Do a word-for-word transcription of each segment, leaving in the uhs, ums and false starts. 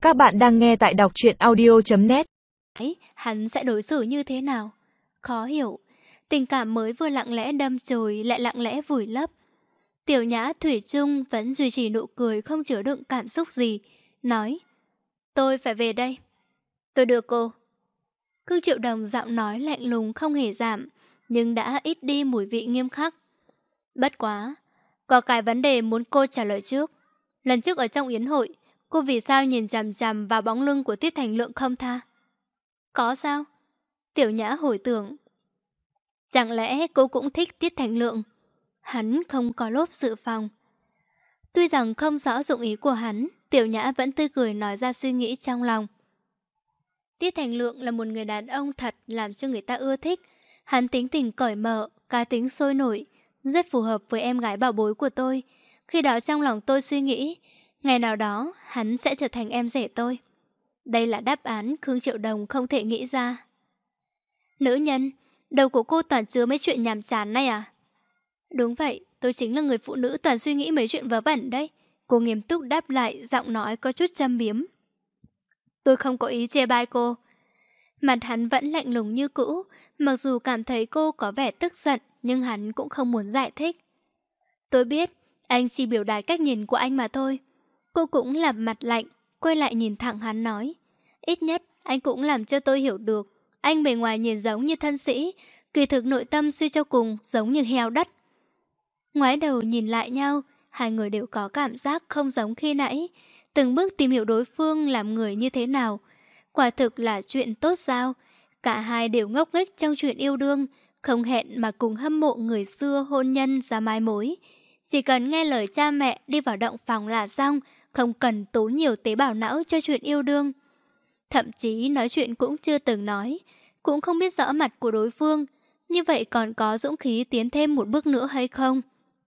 Các bạn đang nghe tại đọc truyện audio chấm net. Hắn sẽ đối xử như thế nào? Khó hiểu. Tình cảm mới vừa lặng lẽ đâm chồi lại lặng lẽ vùi lấp. Tiểu Nhã thủy chung vẫn duy trì nụ cười không chứa đựng cảm xúc gì. Nói, tôi phải về đây. Tôi đưa cô. Khương Triệu Đồng giọng nói lạnh lùng không hề giảm, nhưng đã ít đi mùi vị nghiêm khắc. Bất quá, có cái vấn đề muốn cô trả lời trước. Lần trước ở trong yến hội, cô vì sao nhìn chằm chằm vào bóng lưng của Tiết Thành Lượng không tha? Có sao? Tiểu Nhã hồi tưởng. Chẳng lẽ cô cũng thích Tiết Thành Lượng? Hắn không có lốp dự phòng. Tuy rằng không rõ dụng ý của hắn, Tiểu Nhã vẫn tươi cười nói ra suy nghĩ trong lòng. Tiết Thành Lượng là một người đàn ông thật làm cho người ta ưa thích. Hắn tính tình cởi mở, cá tính sôi nổi, rất phù hợp với em gái bảo bối của tôi. Khi đó trong lòng tôi suy nghĩ, ngày nào đó hắn sẽ trở thành em rể tôi. Đây là đáp án Khương Triệu Đồng không thể nghĩ ra. Nữ nhân, đầu của cô toàn chứa mấy chuyện nhàm chán này à? Đúng vậy, tôi chính là người phụ nữ toàn suy nghĩ mấy chuyện vớ vẩn đấy. Cô nghiêm túc đáp lại, giọng nói có chút châm biếm. Tôi không có ý chê bai cô. Mặt hắn vẫn lạnh lùng như cũ, mặc dù cảm thấy cô có vẻ tức giận, nhưng hắn cũng không muốn giải thích. Tôi biết, anh chỉ biểu đạt cách nhìn của anh mà thôi. Cô cũng làm mặt lạnh, quay lại nhìn thẳng hắn nói. Ít nhất, anh cũng làm cho tôi hiểu được. Anh bề ngoài nhìn giống như thân sĩ, kỳ thực nội tâm suy cho cùng giống như heo đất. Ngoái đầu nhìn lại nhau, hai người đều có cảm giác không giống khi nãy. Từng bước tìm hiểu đối phương làm người như thế nào. Quả thực là chuyện tốt sao. Cả hai đều ngốc nghếch trong chuyện yêu đương, không hẹn mà cùng hâm mộ người xưa hôn nhân ra mai mối. Chỉ cần nghe lời cha mẹ đi vào động phòng là xong, không cần tốn nhiều tế bào não cho chuyện yêu đương. Thậm chí nói chuyện cũng chưa từng nói, cũng không biết rõ mặt của đối phương. Như vậy còn có dũng khí tiến thêm một bước nữa hay không?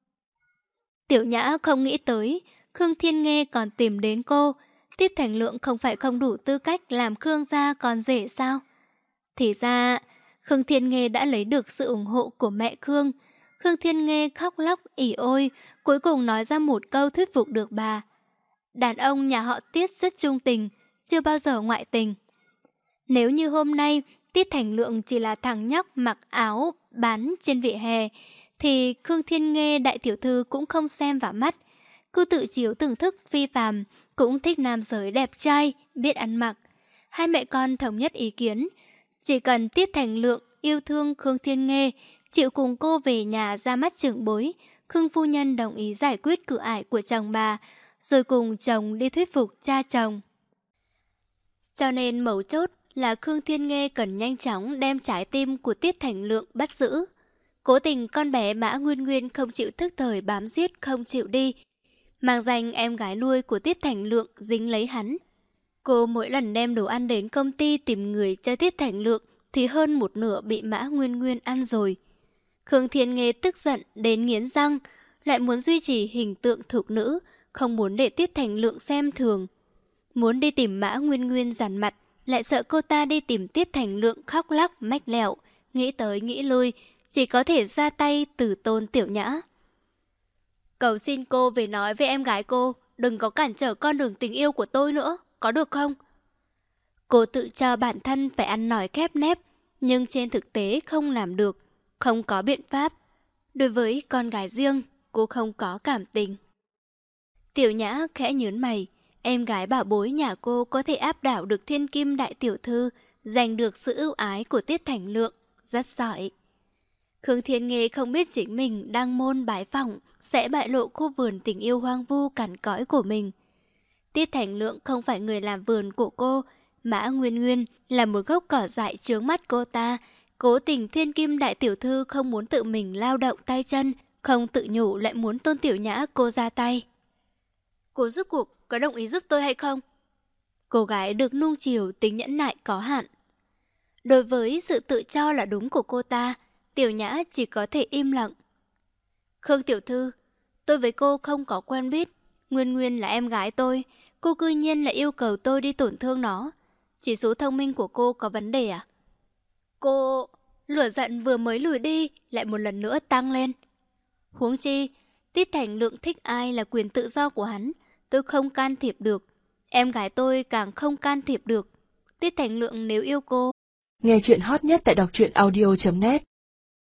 Tiểu Nhã không nghĩ tới Khương Thiên Nghê còn tìm đến cô. Tiết Thành Lượng không phải không đủ tư cách làm Khương gia còn rể sao? Thì ra Khương Thiên Nghê đã lấy được sự ủng hộ của mẹ Khương. Khương Thiên Nghê khóc lóc ỉ ôi, cuối cùng nói ra một câu thuyết phục được bà. Đàn ông nhà họ Tiết rất trung tình, chưa bao giờ ngoại tình. Nếu như hôm nay Tiết Thành Lượng chỉ là thằng nhóc mặc áo bán trên vỉa hè, thì Khương Thiên Nghê đại tiểu thư cũng không xem vào mắt. Cứ tự chiếu thưởng thức phi phàm, cũng thích nam giới đẹp trai, biết ăn mặc. Hai mẹ con thống nhất ý kiến, chỉ cần Tiết Thành Lượng yêu thương Khương Thiên Nghê, chịu cùng cô về nhà ra mắt trưởng bối, Khương phu nhân đồng ý giải quyết cửa ải của chồng bà, rồi cùng chồng đi thuyết phục cha chồng. Cho nên mấu chốt là Khương Thiên Nghê cần nhanh chóng đem trái tim của Tiết Thành Lượng bắt giữ. Cố tình con bé Mã Nguyên Nguyên không chịu thức thời bám giết không chịu đi, mang danh em gái nuôi của Tiết Thành Lượng dính lấy hắn. Cô mỗi lần đem đồ ăn đến công ty tìm người cho Tiết Thành Lượng thì hơn một nửa bị Mã Nguyên Nguyên ăn rồi. Khương Thiên Nghê tức giận đến nghiến răng, lại muốn duy trì hình tượng thục nữ, không muốn để Tiết Thành Lượng xem thường. Muốn đi tìm Mã Nguyên Nguyên giàn mặt, lại sợ cô ta đi tìm Tiết Thành Lượng khóc lóc mách lẹo, nghĩ tới nghĩ lui, chỉ có thể ra tay từ tôn Tiểu Nhã. Cầu xin cô về nói với em gái cô, đừng có cản trở con đường tình yêu của tôi nữa, có được không? Cô tự cho bản thân phải ăn nói khép nép, nhưng trên thực tế không làm được, không có biện pháp. Đối với con gái riêng, cô không có cảm tình. Tiểu Nhã khẽ nhớn mày, em gái bảo bối nhà cô có thể áp đảo được thiên kim đại tiểu thư, giành được sự ưu ái của Tiết Thành Lượng, rất giỏi. Khương Thiên Nghê không biết chính mình đang môn bái phỏng sẽ bại lộ khu vườn tình yêu hoang vu cằn cõi của mình. Tiết Thành Lượng không phải người làm vườn của cô, Mã Nguyên Nguyên là một gốc cỏ dại chướng mắt cô ta. Cố tình thiên kim đại tiểu thư không muốn tự mình lao động tay chân, không tự nhủ lại muốn Tôn Tiểu Nhã cô ra tay. Cô rốt cuộc có đồng ý giúp tôi hay không? Cô gái được nuông chiều tính nhẫn nại có hạn. Đối với sự tự cho là đúng của cô ta, Tiểu Nhã chỉ có thể im lặng. Khương tiểu thư, tôi với cô không có quen biết. Nguyên Nguyên là em gái tôi, cô cư nhiên lại yêu cầu tôi đi tổn thương nó. Chỉ số thông minh của cô có vấn đề à? Cô... Lửa giận vừa mới lùi đi, lại một lần nữa tăng lên. Huống chi, Tiết Thành Lượng thích ai là quyền tự do của hắn, tôi không can thiệp được. Em gái tôi càng không can thiệp được. Tiết Thành Lượng nếu yêu cô. Nghe chuyện hot nhất tại đọc truyện audio chấm net.